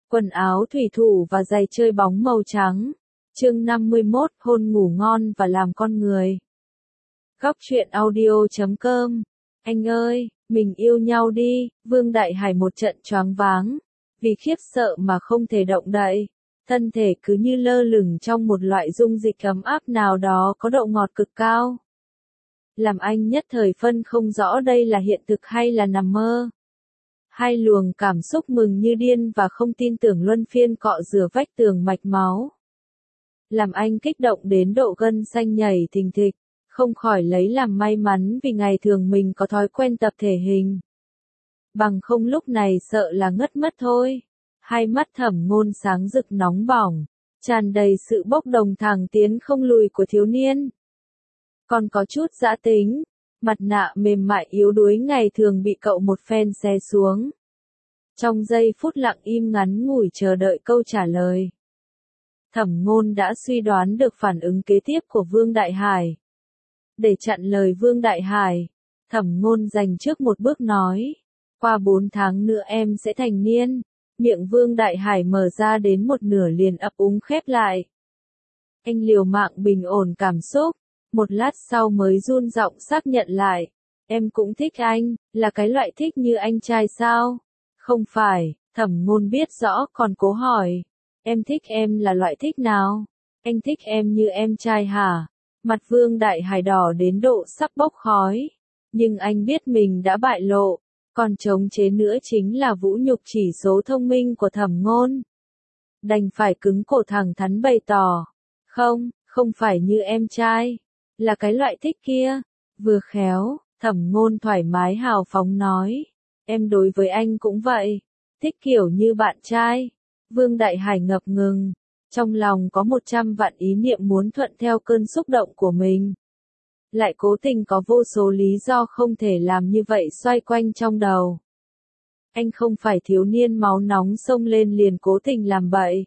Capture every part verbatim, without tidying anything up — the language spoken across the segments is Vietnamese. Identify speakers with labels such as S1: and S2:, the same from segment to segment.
S1: Quần áo thủy thủ và giày chơi bóng màu trắng. Chương năm mươi mốt, hôn ngủ ngon và làm con người. Góc truyện audio chấm com. Anh ơi, mình yêu nhau đi. Vương Đại Hải một trận choáng váng, vì khiếp sợ mà không thể động đậy. Thân thể cứ như lơ lửng trong một loại dung dịch ấm áp nào đó có độ ngọt cực cao. Làm anh nhất thời phân không rõ đây là hiện thực hay là nằm mơ. Hai luồng cảm xúc mừng như điên và không tin tưởng luân phiên cọ rửa vách tường mạch máu. Làm anh kích động đến độ gân xanh nhảy thình thịch, không khỏi lấy làm may mắn vì ngày thường mình có thói quen tập thể hình. Bằng không lúc này sợ là ngất mất thôi. Hai mắt Thẩm Ngôn sáng rực nóng bỏng, tràn đầy sự bốc đồng thẳng tiến không lùi của thiếu niên. Còn có chút dã tính, mặt nạ mềm mại yếu đuối ngày thường bị cậu một phen xé xuống. Trong giây phút lặng im ngắn ngủi chờ đợi câu trả lời, Thẩm Ngôn đã suy đoán được phản ứng kế tiếp của Vương Đại Hải. Để chặn lời Vương Đại Hải, Thẩm Ngôn dành trước một bước nói, qua bốn tháng nữa em sẽ thành niên. Miệng Vương Đại Hải mở ra đến một nửa liền ấp úng khép lại. Anh liều mạng bình ổn cảm xúc, một lát sau mới run giọng xác nhận lại, em cũng thích anh, là cái loại thích như anh trai sao? Không phải. Thẩm Ngôn biết rõ còn cố hỏi, em thích em là loại thích nào? Anh thích em như em trai hả? Mặt Vương Đại Hải đỏ đến độ sắp bốc khói, nhưng anh biết mình đã bại lộ, còn chống chế nữa chính là vũ nhục chỉ số thông minh của Thẩm Ngôn. Đành phải cứng cổ thẳng thắn bày tỏ, không, không phải như em trai, là cái loại thích kia. Vừa khéo, Thẩm Ngôn thoải mái hào phóng nói, em đối với anh cũng vậy, thích kiểu như bạn trai. Vương Đại Hải ngập ngừng, trong lòng có một trăm vạn ý niệm muốn thuận theo cơn xúc động của mình. Lại cố tình có vô số lý do không thể làm như vậy xoay quanh trong đầu. Anh không phải thiếu niên máu nóng xông lên liền cố tình làm bậy.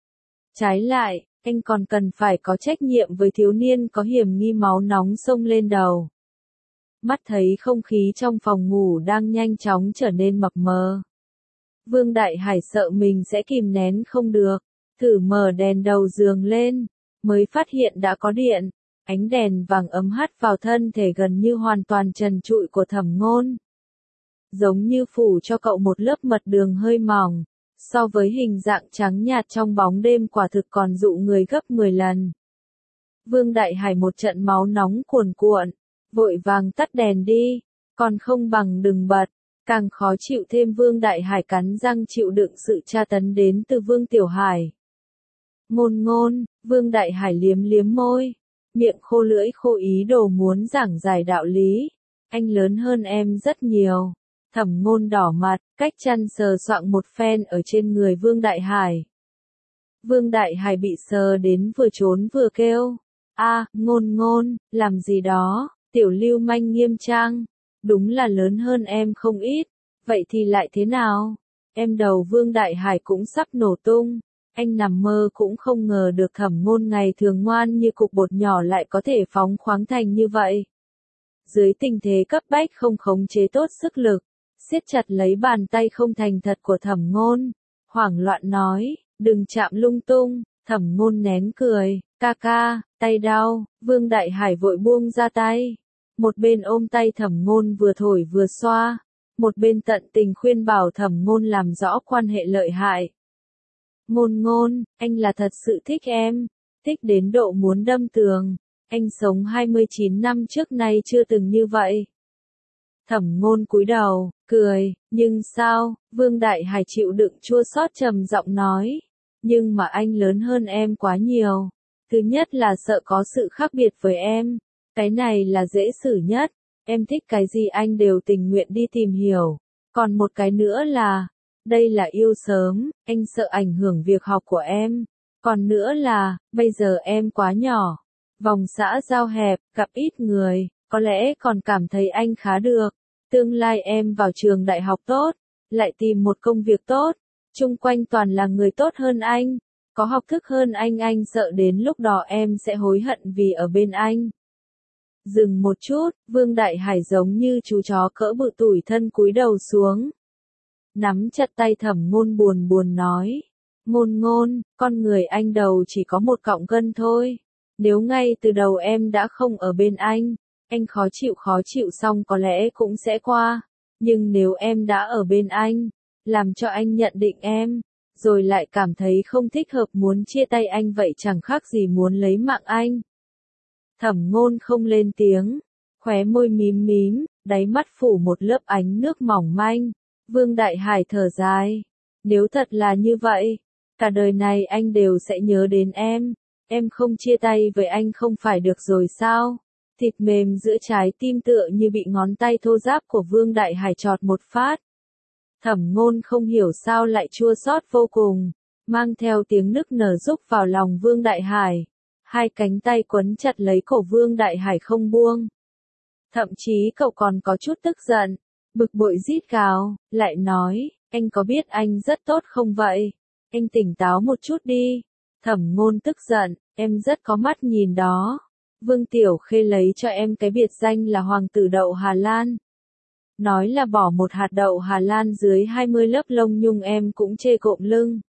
S1: Trái lại, anh còn cần phải có trách nhiệm với thiếu niên có hiểm nghi máu nóng xông lên đầu. Mắt thấy không khí trong phòng ngủ đang nhanh chóng trở nên mập mờ. Vương Đại Hải sợ mình sẽ kìm nén không được, thử mở đèn đầu giường lên, mới phát hiện đã có điện. Ánh đèn vàng ấm hắt vào thân thể gần như hoàn toàn trần trụi của Thẩm Ngôn. Giống như phủ cho cậu một lớp mật đường hơi mỏng, so với hình dạng trắng nhạt trong bóng đêm quả thực còn dụ người gấp mười lần. Vương Đại Hải một trận máu nóng cuồn cuộn, vội vàng tắt đèn đi, còn không bằng đừng bật. Càng khó chịu thêm Vương Đại Hải cắn răng chịu đựng sự tra tấn đến từ Vương Tiểu Hải. Ngôn ngôn, Vương Đại Hải liếm liếm môi, miệng khô lưỡi khô ý đồ muốn giảng giải đạo lý. Anh lớn hơn em rất nhiều. Thẩm Ngôn đỏ mặt, cách chăn sờ soạng một phen ở trên người Vương Đại Hải. Vương Đại Hải bị sờ đến vừa trốn vừa kêu, a, Ngôn ngôn, làm gì đó, tiểu lưu manh nghiêm trang. Đúng là lớn hơn em không ít, vậy thì lại thế nào? Em đầu Vương Đại Hải cũng sắp nổ tung. Anh nằm mơ cũng không ngờ được Thẩm Ngôn ngày thường ngoan như cục bột nhỏ lại có thể phóng khoáng thành như vậy. Dưới tình thế cấp bách không khống chế tốt sức lực, siết chặt lấy bàn tay không thành thật của Thẩm Ngôn, hoảng loạn nói, đừng chạm lung tung. Thẩm Ngôn nén cười, ca ca, tay đau. Vương Đại Hải vội buông ra tay. Một bên ôm tay Thẩm Ngôn vừa thổi vừa xoa, một bên tận tình khuyên bảo Thẩm Ngôn làm rõ quan hệ lợi hại. Ngôn ngôn, anh là thật sự thích em, thích đến độ muốn đâm tường. Anh sống hai mươi chín năm trước nay chưa từng như vậy. Thẩm Ngôn cúi đầu, cười, nhưng sao? Vương Đại Hải chịu đựng chua xót trầm giọng nói, nhưng mà anh lớn hơn em quá nhiều. Thứ nhất là sợ có sự khác biệt với em. Cái này là dễ xử nhất, em thích cái gì anh đều tình nguyện đi tìm hiểu. Còn một cái nữa là, đây là yêu sớm, anh sợ ảnh hưởng việc học của em. Còn nữa là, bây giờ em quá nhỏ, vòng xã giao hẹp, gặp ít người, có lẽ còn cảm thấy anh khá được. Tương lai em vào trường đại học tốt, lại tìm một công việc tốt, chung quanh toàn là người tốt hơn anh, có học thức hơn anh, anh sợ đến lúc đó em sẽ hối hận vì ở bên anh. Dừng một chút, Vương Đại Hải giống như chú chó cỡ bự tủi thân cúi đầu xuống. Nắm chặt tay Thẩm Ngôn buồn buồn nói, Ngôn ngôn, con người anh đầu chỉ có một cọng gân thôi. Nếu ngay từ đầu em đã không ở bên anh, anh khó chịu khó chịu xong có lẽ cũng sẽ qua. Nhưng nếu em đã ở bên anh, làm cho anh nhận định em, rồi lại cảm thấy không thích hợp muốn chia tay anh vậy chẳng khác gì muốn lấy mạng anh. Thẩm Ngôn không lên tiếng, khóe môi mím mím, đáy mắt phủ một lớp ánh nước mỏng manh. Vương Đại Hải thở dài, nếu thật là như vậy, cả đời này anh đều sẽ nhớ đến em, em không chia tay với anh không phải được rồi sao? Thịt mềm giữa trái tim tựa như bị ngón tay thô ráp của Vương Đại Hải chọt một phát. Thẩm Ngôn không hiểu sao lại chua xót vô cùng, mang theo tiếng nức nở rúc vào lòng Vương Đại Hải. Hai cánh tay quấn chặt lấy cổ Vương Đại Hải không buông. Thậm chí cậu còn có chút tức giận, bực bội rít gào, lại nói, anh có biết anh rất tốt không vậy? Anh tỉnh táo một chút đi. Thẩm Ngôn tức giận, em rất có mắt nhìn đó. Vương Tiểu Khê lấy cho em cái biệt danh là Hoàng tử đậu Hà Lan. Nói là bỏ một hạt đậu Hà Lan dưới hai mươi lớp lông nhung em cũng chê cộm lưng.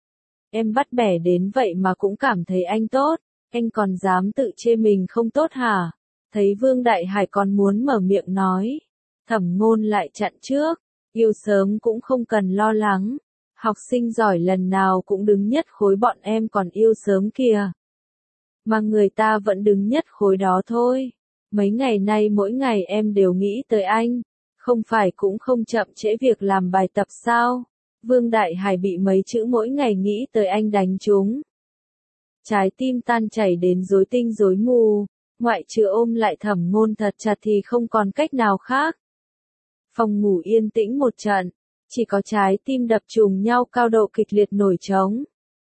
S1: Em bắt bẻ đến vậy mà cũng cảm thấy anh tốt, anh còn dám tự chê mình không tốt hả? Thấy Vương Đại Hải còn muốn mở miệng nói, Thẩm Ngôn lại chặn trước, yêu sớm cũng không cần lo lắng, học sinh giỏi lần nào cũng đứng nhất khối bọn em còn yêu sớm kìa. Mà người ta vẫn đứng nhất khối đó thôi, mấy ngày nay mỗi ngày em đều nghĩ tới anh, không phải cũng không chậm trễ việc làm bài tập sao? Vương Đại Hải bị mấy chữ mỗi ngày nghĩ tới anh đánh trúng. Trái tim tan chảy đến rối tinh rối mù, ngoại trừ ôm lại Thẩm Ngôn thật chặt thì không còn cách nào khác. Phòng ngủ yên tĩnh một trận, chỉ có trái tim đập trùng nhau cao độ kịch liệt nổi trống.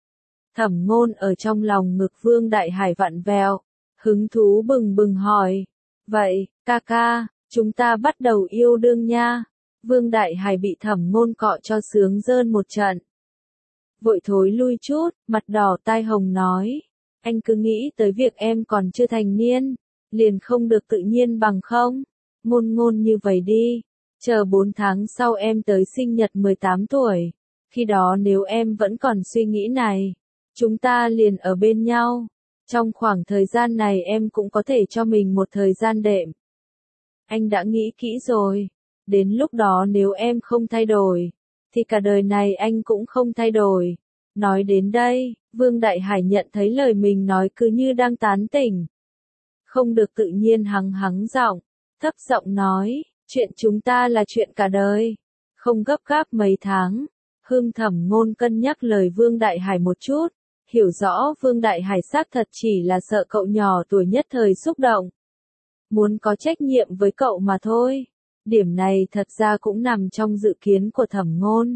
S1: Thẩm Ngôn ở trong lòng ngực Vương Đại Hải vặn vẹo, hứng thú bừng bừng hỏi, vậy, ca ca, chúng ta bắt đầu yêu đương nha. Vương Đại Hải bị Thẩm Ngôn cọ cho sướng rơn một trận. Vội thối lui chút, mặt đỏ tai hồng nói, anh cứ nghĩ tới việc em còn chưa thành niên, liền không được tự nhiên bằng không? Ngôn ngôn như vậy đi, chờ bốn tháng sau em tới sinh nhật mười tám tuổi, khi đó nếu em vẫn còn suy nghĩ này, chúng ta liền ở bên nhau. Trong khoảng thời gian này em cũng có thể cho mình một thời gian đệm. Anh đã nghĩ kỹ rồi, đến lúc đó nếu em không thay đổi, thì cả đời này anh cũng không thay đổi. Nói đến đây, Vương Đại Hải nhận thấy lời mình nói cứ như đang tán tỉnh. Không được tự nhiên hắng hắng giọng, thấp giọng nói, chuyện chúng ta là chuyện cả đời, không gấp gáp mấy tháng. Hương Thẩm Ngôn cân nhắc lời Vương Đại Hải một chút, hiểu rõ Vương Đại Hải xác thật chỉ là sợ cậu nhỏ tuổi nhất thời xúc động. Muốn có trách nhiệm với cậu mà thôi. Điểm này thật ra cũng nằm trong dự kiến của Thẩm Ngôn.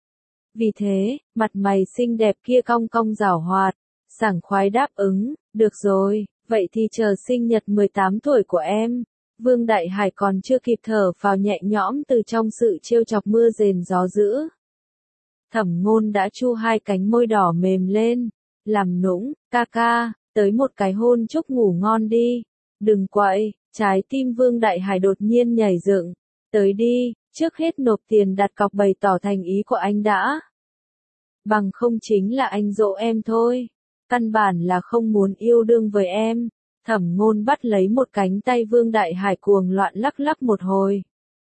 S1: Vì thế, mặt mày xinh đẹp kia cong cong giảo hoạt, sảng khoái đáp ứng, được rồi, vậy thì chờ sinh nhật mười tám tuổi của em. Vương Đại Hải còn chưa kịp thở phào nhẹ nhõm từ trong sự trêu chọc mưa rền gió dữ. Thẩm Ngôn đã chu hai cánh môi đỏ mềm lên, làm nũng, ca ca, tới một cái hôn chúc ngủ ngon đi. Đừng quậy, trái tim Vương Đại Hải đột nhiên nhảy dựng, tới đi, trước hết nộp tiền đặt cọc bày tỏ thành ý của anh đã. Bằng không chính là anh dỗ em thôi, căn bản là không muốn yêu đương với em. Thẩm Ngôn bắt lấy một cánh tay Vương Đại Hải cuồng loạn lắc lắc một hồi.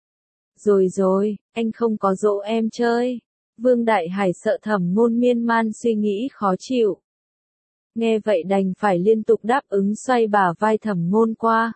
S1: Rồi rồi, anh không có dỗ em chơi. Vương Đại Hải sợ Thẩm Ngôn miên man suy nghĩ khó chịu. Nghe vậy đành phải liên tục đáp ứng xoay bả vai Thẩm Ngôn qua.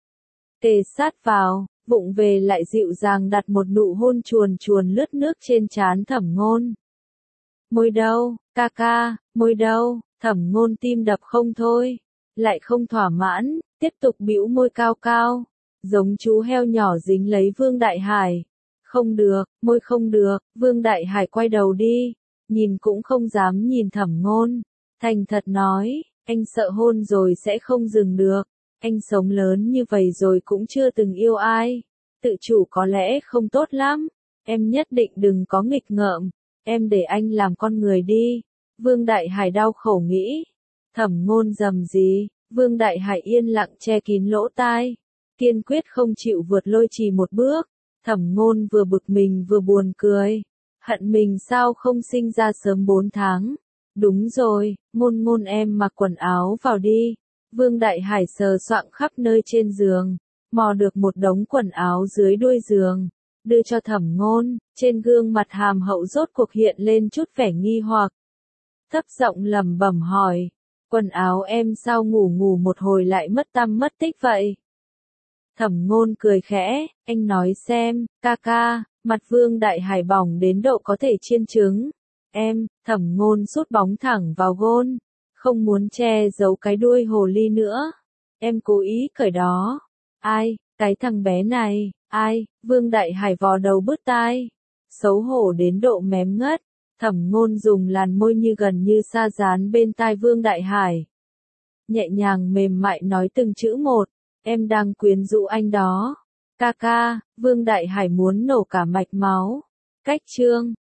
S1: Kề sát vào, vụng về lại dịu dàng đặt một nụ hôn chuồn chuồn lướt nước trên trán Thẩm Ngôn. Môi đâu, ca ca, môi đâu, Thẩm Ngôn tim đập không thôi, lại không thỏa mãn, tiếp tục bĩu môi cao cao, giống chú heo nhỏ dính lấy Vương Đại Hải. Không được, môi không được, Vương Đại Hải quay đầu đi, nhìn cũng không dám nhìn Thẩm Ngôn, thành thật nói, anh sợ hôn rồi sẽ không dừng được, anh sống lớn như vậy rồi cũng chưa từng yêu ai, tự chủ có lẽ không tốt lắm, em nhất định đừng có nghịch ngợm, em để anh làm con người đi. Vương Đại Hải đau khổ nghĩ, Thẩm Ngôn rầm gì, Vương Đại Hải yên lặng che kín lỗ tai, kiên quyết không chịu vượt lôi trì một bước. Thẩm Ngôn vừa bực mình vừa buồn cười, hận mình sao không sinh ra sớm bốn tháng, Đúng rồi, ngôn ngôn em mặc quần áo vào đi. Vương Đại Hải sờ soạng khắp nơi trên giường, mò được một đống quần áo dưới đuôi giường, đưa cho Thẩm Ngôn, trên gương mặt hàm hậu rốt cuộc hiện lên chút vẻ nghi hoặc. Thấp giọng lẩm bẩm hỏi, quần áo em sao ngủ ngủ một hồi lại mất tăm mất tích vậy? Thẩm Ngôn cười khẽ, anh nói xem, ca ca, mặt Vương Đại Hải bỏng đến độ có thể chiên trứng. Em, Thẩm Ngôn sút bóng thẳng vào gôn, không muốn che giấu cái đuôi hồ ly nữa. Em cố ý cởi đó. Ai, cái thằng bé này, ai, Vương Đại Hải vò đầu bứt tai. Xấu hổ đến độ mém ngất, Thẩm Ngôn dùng làn môi như gần như sa dán bên tai Vương Đại Hải. Nhẹ nhàng mềm mại nói từng chữ một, em đang quyến rũ anh đó. Ca ca, Vương Đại Hải muốn nổ cả mạch máu. Cách chương